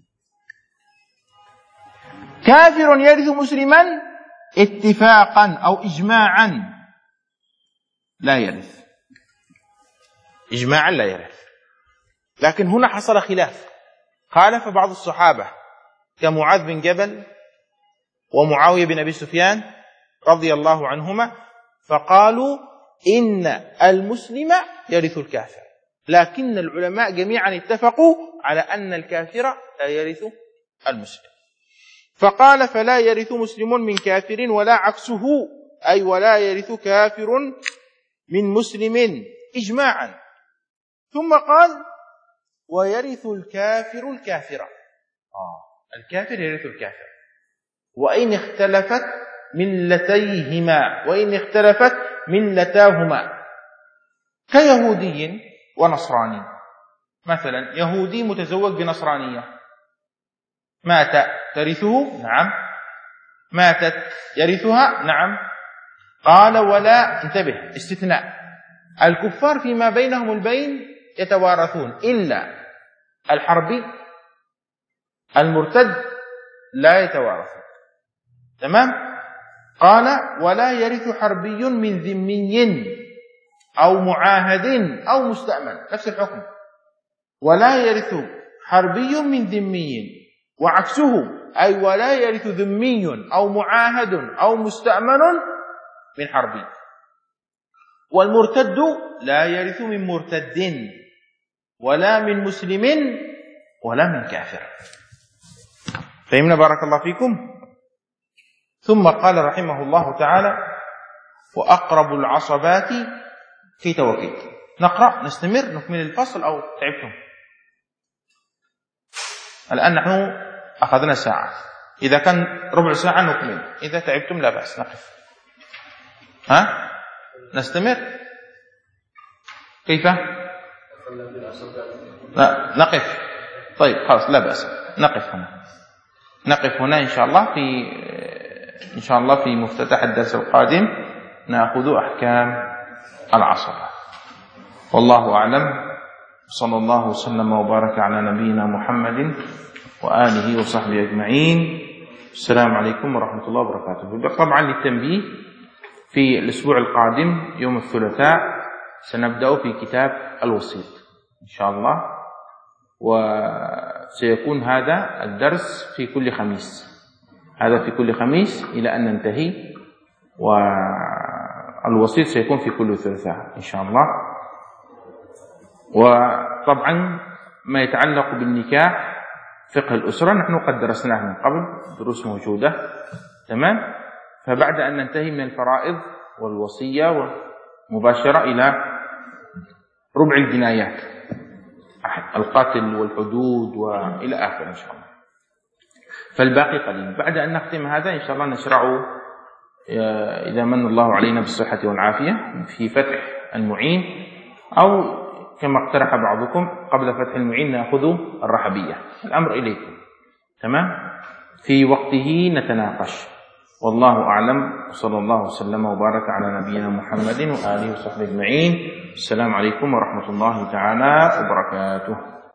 كافر يرث مسلما اتفاقا أو إجماعا لا يرث، إجماعا لا يرث. لكن هنا حصل خلاف، خالف بعض الصحابة كمعاذ بن جبل ومعاوية بن أبي سفيان رضي الله عنهما، فقالوا إن المسلم يرث الكافر، لكن العلماء جميعا اتفقوا على أن الكافر لا يرث المسلم. فقال فلا يرث مسلم من كافر ولا عكسه، أي ولا يرث كافر من مسلم إجماعا. ثم قال ويرث الكافر الكافر، آه. الكافر يرث الكافر وإن اختلفت ملتيهما، وإن اختلفت ملتاهما، كيهودي ونصراني. مثلا يهودي متزوج بنصرانية، مات ترثه؟ نعم. ماتت يرثها؟ نعم. قال ولا، انتبه استثناء، الكفار فيما بينهم البين يتوارثون إلا الحربي المرتد لا يتوارثون. تمام؟ قال ولا يرث حربي من ذمي أو معاهد أو مستأمن، نفس الحكم، ولا يرث حربي من ذمي، وعكسه أي ولا يرث ذمي أو معاهد أو مستأمن من حربي. والمرتد لا يرث من مرتد ولا من مسلم ولا من كافر. فهمنا بارك الله فيكم. ثم قال رحمه الله تعالى وأقرب العصبات كيت وكيت. نقرأ نستمر نكمل الفصل أو تعبتم؟ الآن نحن أخذنا ساعة، إذا كان ربع ساعة نكمل، إذا تعبتم لا بأس نقف. ها؟ نستمر كيف؟ لا نقف. طيب خلاص لا بأس، نقف هنا، نقف هنا إن شاء الله. في إن شاء الله في مفتتح الدرس القادم نأخذ أحكام العصبة. والله أعلم، صلى الله وسلم وبارك على نبينا محمد وآله وصحبه أجمعين. السلام عليكم ورحمة الله وبركاته. طبعا للتنبيه، في الأسبوع القادم يوم الثلاثاء سنبدأ في كتاب الوسيط إن شاء الله، وسيكون هذا الدرس في كل خميس، هذا في كل خميس إلى أن ننتهي، والوسيط سيكون في كل ثلاثاء إن شاء الله. وطبعا ما يتعلق بالنكاح فقه الأسرة نحن قد درسناه من قبل، دروس موجودة. تمام؟ فبعد أن ننتهي من الفرائض والوصية مباشرة إلى ربع الجنايات، القتل والحدود وإلى آخر إن شاء الله. فالباقي قليل. بعد أن نختم هذا إن شاء الله نشرع إذا من الله علينا بالصحة والعافية في فتح المعين، أو كما اقترح بعضكم قبل فتح المعين نأخذ الرحبية. الأمر إليكم. تمام؟ في وقته نتناقش. والله أعلم، وصلى الله وسلم وبارك على نبينا محمد وآله وصحبه أجمعين. السلام عليكم ورحمة الله تعالى وبركاته.